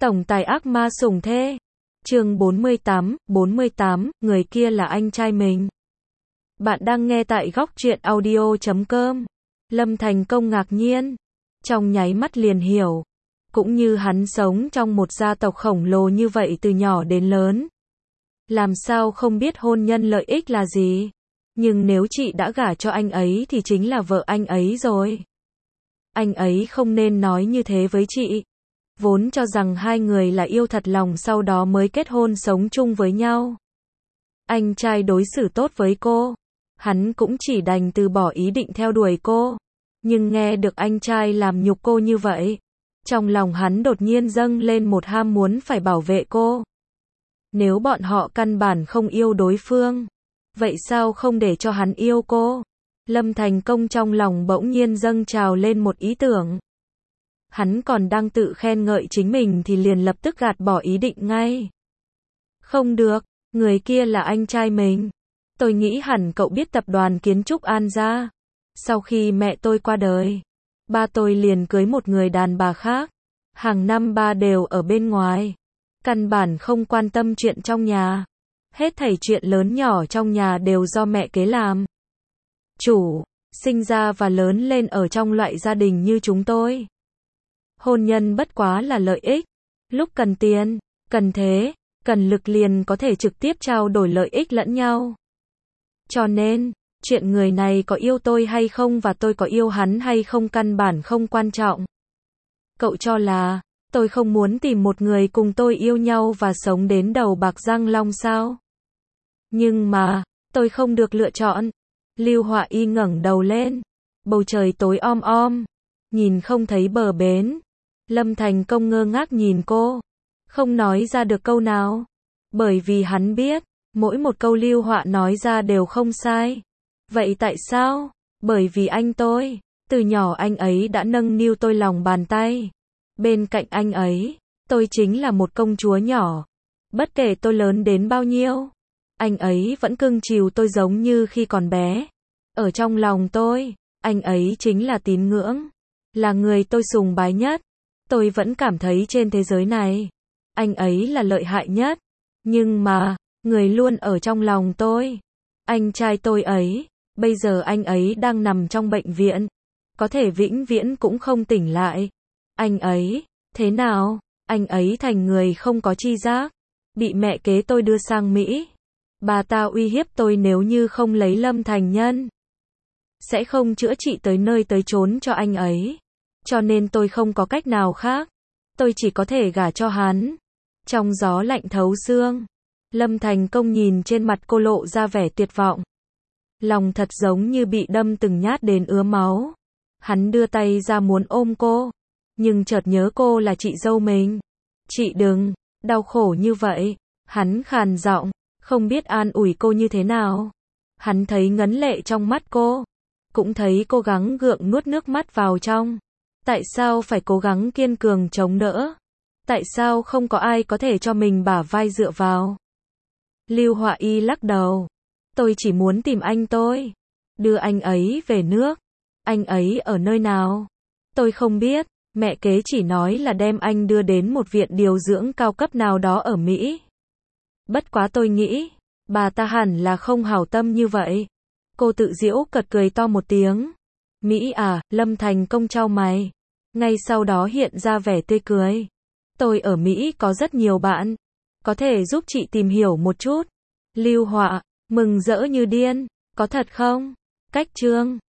Tổng tài ác ma sủng thê. Chương 48, người kia là anh trai mình. Bạn đang nghe tại góc truyện audio.com. Lâm Thành Công ngạc nhiên, trong nháy mắt liền hiểu, cũng như hắn sống trong một gia tộc khổng lồ như vậy từ nhỏ đến lớn. Làm sao không biết hôn nhân lợi ích là gì? Nhưng nếu chị đã gả cho anh ấy thì chính là vợ anh ấy rồi. Anh ấy không nên nói như thế với chị. Vốn cho rằng hai người là yêu thật lòng sau đó mới kết hôn sống chung với nhau. Anh trai đối xử tốt với cô, hắn cũng chỉ đành từ bỏ ý định theo đuổi cô. Nhưng nghe được anh trai làm nhục cô như vậy, trong lòng hắn đột nhiên dâng lên một ham muốn phải bảo vệ cô. Nếu bọn họ căn bản không yêu đối phương, vậy sao không để cho hắn yêu cô? Lâm Thành Công trong lòng bỗng nhiên dâng trào lên một ý tưởng. Hắn còn đang tự khen ngợi chính mình thì liền lập tức gạt bỏ ý định ngay. Không được, người kia là anh trai mình. Tôi nghĩ hẳn cậu biết tập đoàn kiến trúc An Gia. Sau khi mẹ tôi qua đời, ba tôi liền cưới một người đàn bà khác. Hàng năm ba đều ở bên ngoài, căn bản không quan tâm chuyện trong nhà. Hết thảy chuyện lớn nhỏ trong nhà đều do mẹ kế làm. Chủ, sinh ra và lớn lên ở trong loại gia đình như chúng tôi. Hôn nhân bất quá là lợi ích. Lúc cần tiền, cần thế, cần lực liền có thể trực tiếp trao đổi lợi ích lẫn nhau. Cho nên, chuyện người này có yêu tôi hay không và tôi có yêu hắn hay không căn bản không quan trọng. Cậu cho là, tôi không muốn tìm một người cùng tôi yêu nhau và sống đến đầu bạc răng long sao? Nhưng mà, tôi không được lựa chọn. Lưu Họa Y ngẩng đầu lên. Bầu trời tối om om, nhìn không thấy bờ bến. Lâm Thành Công ngơ ngác nhìn cô, không nói ra được câu nào. Bởi vì hắn biết, mỗi một câu Lưu Họa nói ra đều không sai. Vậy tại sao? Bởi vì anh tôi, từ nhỏ anh ấy đã nâng niu tôi lòng bàn tay. Bên cạnh anh ấy, tôi chính là một công chúa nhỏ. Bất kể tôi lớn đến bao nhiêu, anh ấy vẫn cưng chiều tôi giống như khi còn bé. Ở trong lòng tôi, anh ấy chính là tín ngưỡng, là người tôi sùng bái nhất. Tôi vẫn cảm thấy trên thế giới này, anh ấy là lợi hại nhất. Nhưng mà, người luôn ở trong lòng tôi, anh trai tôi ấy, bây giờ anh ấy đang nằm trong bệnh viện, có thể vĩnh viễn cũng không tỉnh lại. Anh ấy, thế nào? Anh ấy thành người không có tri giác, bị mẹ kế tôi đưa sang Mỹ. Bà ta uy hiếp tôi nếu như không lấy Lâm Thành Nhân, sẽ không chữa trị tới nơi tới chốn cho anh ấy. Cho nên tôi không có cách nào khác, tôi chỉ có thể gả cho hắn. Trong gió lạnh thấu xương, Lâm Thành Công nhìn trên mặt cô lộ ra vẻ tuyệt vọng. Lòng thật giống như bị đâm từng nhát đến ứa máu. Hắn đưa tay ra muốn ôm cô, nhưng chợt nhớ cô là chị dâu mình. Chị đừng, đau khổ như vậy. Hắn khàn giọng, không biết an ủi cô như thế nào. Hắn thấy ngấn lệ trong mắt cô, cũng thấy cố gắng gượng nuốt nước mắt vào trong. Tại sao phải cố gắng kiên cường chống đỡ? Tại sao không có ai có thể cho mình bả vai dựa vào? Lưu Họa Y lắc đầu. Tôi chỉ muốn tìm anh tôi, đưa anh ấy về nước. Anh ấy ở nơi nào? Tôi không biết, mẹ kế chỉ nói là đem anh đưa đến một viện điều dưỡng cao cấp nào đó ở Mỹ. Bất quá tôi nghĩ, bà ta hẳn là không hảo tâm như vậy. Cô tự giễu cợt cười to một tiếng. Mỹ à? Lâm Thành Công chau mày, ngay sau đó hiện ra vẻ tươi cười. Tôi ở Mỹ có rất nhiều bạn, có thể giúp chị tìm hiểu một chút. Lưu Họa mừng rỡ như điên. Có thật không? Cách chương